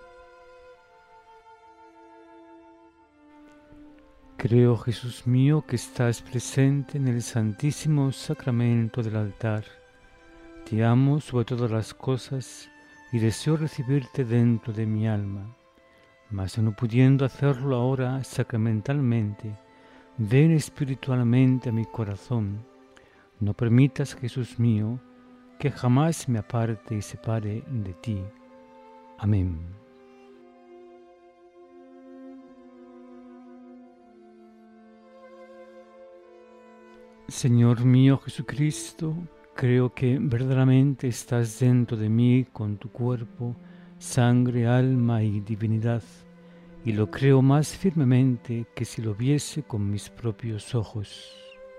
Creo, Jesús mío, que estás presente en el santísimo sacramento del altar. Te amo sobre todas las cosas y deseo recibirte dentro de mi alma. Mas no pudiendo hacerlo ahora sacramentalmente, ven espiritualmente a mi corazón. No permitas, Jesús mío, que jamás me aparte y separe de ti. Amén. Señor mío Jesucristo, creo que verdaderamente estás dentro de mí con tu cuerpo, sangre, alma y divinidad, y lo creo más firmemente que si lo viese con mis propios ojos.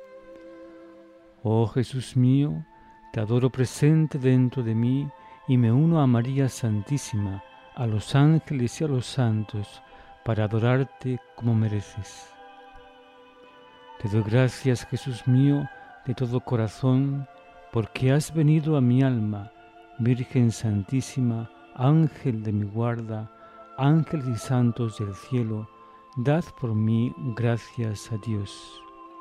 Oh Jesús mío, te adoro presente dentro de mí y me uno a María Santísima, a los ángeles y a los santos, para adorarte como mereces. Te doy gracias, Jesús mío, de todo corazón, porque has venido a mi alma, Virgen Santísima, Ángel de mi guarda, ángeles y santos del cielo, dad por mí gracias a Dios.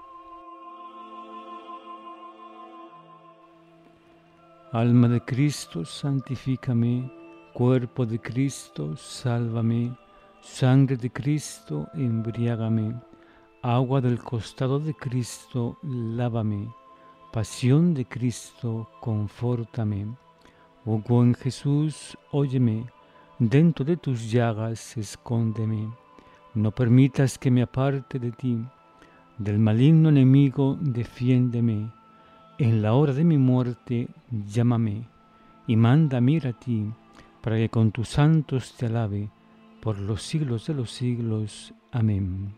Alma de Cristo, santifícame, cuerpo de Cristo, sálvame, sangre de Cristo, embriágame, agua del costado de Cristo, lávame, pasión de Cristo, confórtame. Oh buen Jesús, óyeme, dentro de tus llagas escóndeme, no permitas que me aparte de ti, del maligno enemigo defiéndeme, en la hora de mi muerte llámame, y mándame ir a ti, para que con tus santos te alabe, por los siglos de los siglos. Amén.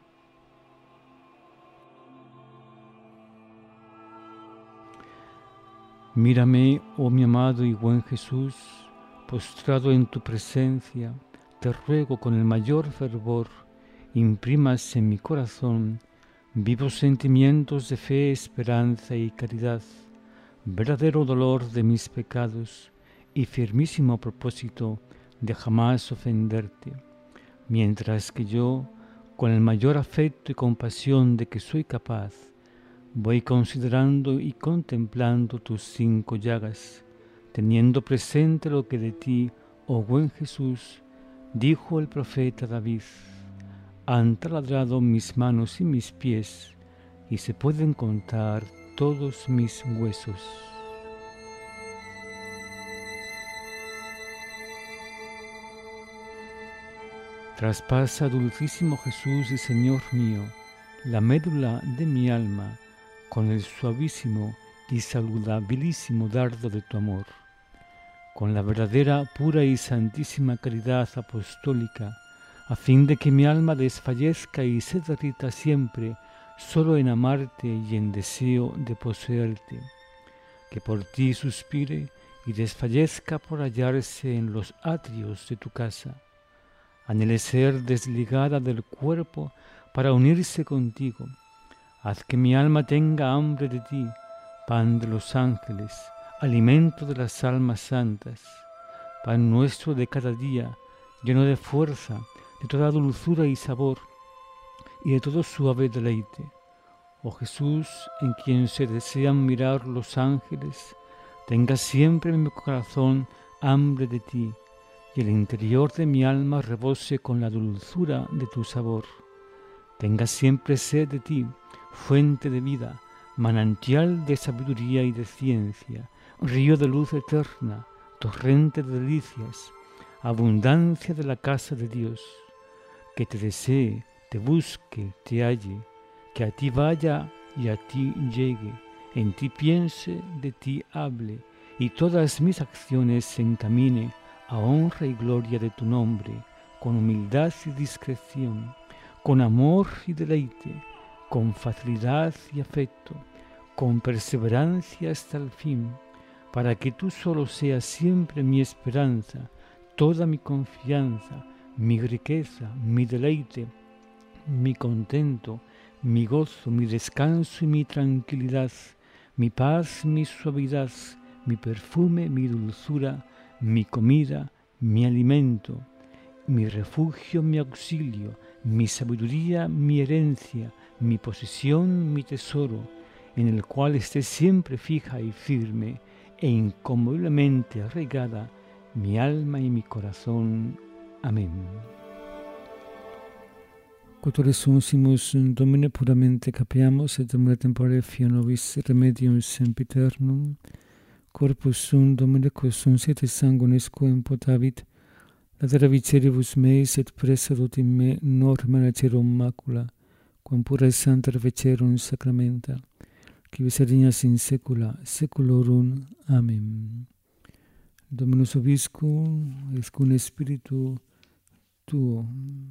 Mírame, oh mi amado y buen Jesús, postrado en tu presencia, te ruego con el mayor fervor, imprimas en mi corazón vivos sentimientos de fe, esperanza y caridad, verdadero dolor de mis pecados y firmísimo propósito de jamás ofenderte, mientras que yo, con el mayor afecto y compasión de que soy capaz, voy considerando y contemplando tus 5 llagas, teniendo presente lo que de ti, oh buen Jesús, dijo el profeta David: han taladrado mis manos y mis pies, y se pueden contar todos mis huesos. Traspasa, dulcísimo Jesús y Señor mío, la médula de mi alma con el suavísimo y saludabilísimo dardo de tu amor, con la verdadera, pura y santísima caridad apostólica, a fin de que mi alma desfallezca y se derrita siempre solo en amarte y en deseo de poseerte, que por ti suspire y desfallezca por hallarse en los atrios de tu casa. Anhele ser desligada del cuerpo para unirse contigo. Haz que mi alma tenga hambre de ti, pan de los ángeles, alimento de las almas santas, pan nuestro de cada día, lleno de fuerza, de toda dulzura y sabor, y de todo suave deleite. Oh Jesús, en quien se desean mirar los ángeles, tenga siempre en mi corazón hambre de ti, y el interior de mi alma rebose con la dulzura de tu sabor. Tenga siempre sed de ti, fuente de vida, manantial de sabiduría y de ciencia, río de luz eterna, torrente de delicias, abundancia de la casa de Dios. Que te desee, te busque, te halle, que a ti vaya y a ti llegue, en ti piense, de ti hable, y todas mis acciones se encamine a honra y gloria de tu nombre, con humildad y discreción, con amor y deleite, con facilidad y afecto, con perseverancia hasta el fin, para que tú solo seas siempre mi esperanza, toda mi confianza, mi riqueza, mi deleite, mi contento, mi gozo, mi descanso y mi tranquilidad, mi paz, mi suavidad, mi perfume, mi dulzura, mi comida, mi alimento, mi refugio, mi auxilio, mi sabiduría, mi herencia, mi posesión, mi tesoro, en el cual esté siempre fija y firme e inconmoviblemente arraigada mi alma y mi corazón. Amén. Quotore sumus Domine puramente capiamus et Domine tempore fia nobis remedium sempiternum, corpus sum Domine quos sunt et sanguinis quem potavit, latera viceribus meis et presadut in me norma lacerum macula, quam pura et santa vecerum sacramenta, qui vis regnas in saecula saeculorum. Amen. Dominus vobiscum, et cum spiritu tuo.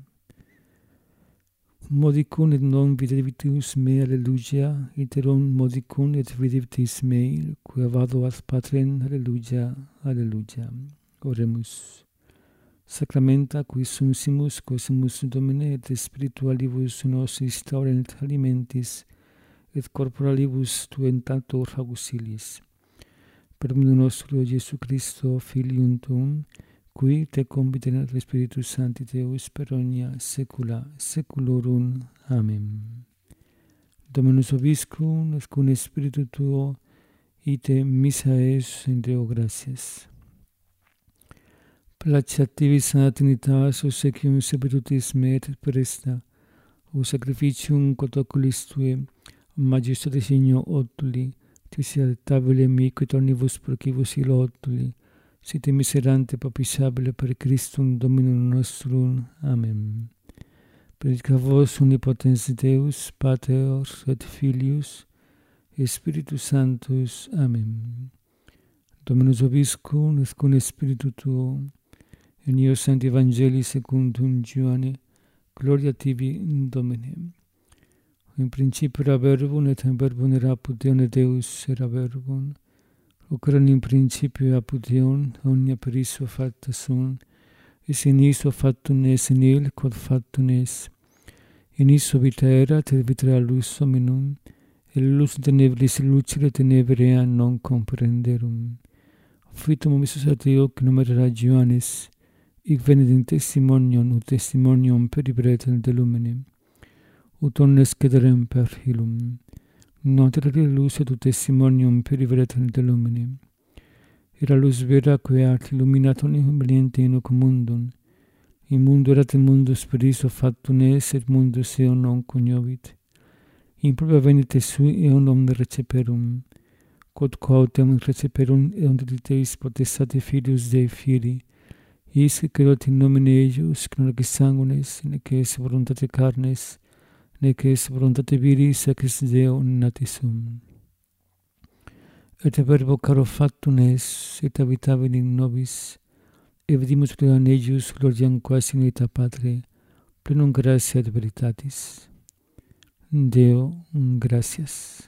Modicum et non videbitus me, alleluia, iterum modicum et videbitis me, quia vado ad Patrem, alleluia, alleluia. Oremus. Sacramenta qui sumsimus, quosimus Domine, et spiritualibus nostris taurent alimentis, et corporalibus tuentator auxiliis. Per omnium nostro Iesu Christo, Filium tuum, qui te conviterat Spiritus Sancti Deus per omnia saecula saeculorum. Amen. Dominus vobiscum, et cum spiritu tuo, ite missa es in Deo gratias. Placetivis Sancta Trinitas, obsequium sepetutis me et presta, o sacrificium quod oculis tue, majestate signo otuli, tis tabile mihi omnibus procibus illo otuli, site miserante papisabile per Christum Dominum nostrum. Amen. Benedicat vos omnipotens Deus, Pater et Filius, et Spiritus Sanctus. Amen. Dominus vobiscum, et cum spiritu tuo, in eo Sancti Evangelii secundum Ioanne, gloria tibi, Domine. In principio era verbum, et in verbum era Deum, et Deus era verbum. Hoc erat in principio apud Deum, omnia per issue facta sunt, et in issue factum est in il, quod factum est. In issue vita erat, et vita era lux hominum, et lux tenebris lucere tenebrae non comprenderum. Fuitum omissus ad Deo, qui nomen era Ioannes, hic venit in testimonium, ut testimonium peripretem de lumine, ut omnes cederem per illum. Notere lux et ut testimonium peripretem de lumine. Era lux vera quae art illuminat omnium veniente in hoc mundum. In mundo erat in mundus per issue factum est, et mundus eum non cognovit. In propria venite sui eum non receperum. Quod quautem receperum eum Deus potestate Filius Dei Filii, isque credot in nomine eius, qui non est sanguinis, nec est voluntate carnes, neques voluntate viri sex Deo natisum. Et verbo caro factum es, et habitavit in nobis, et vidimus plena eius gloriam quasi in vita Patre, plenum gratia et veritatis. Deo, gracias.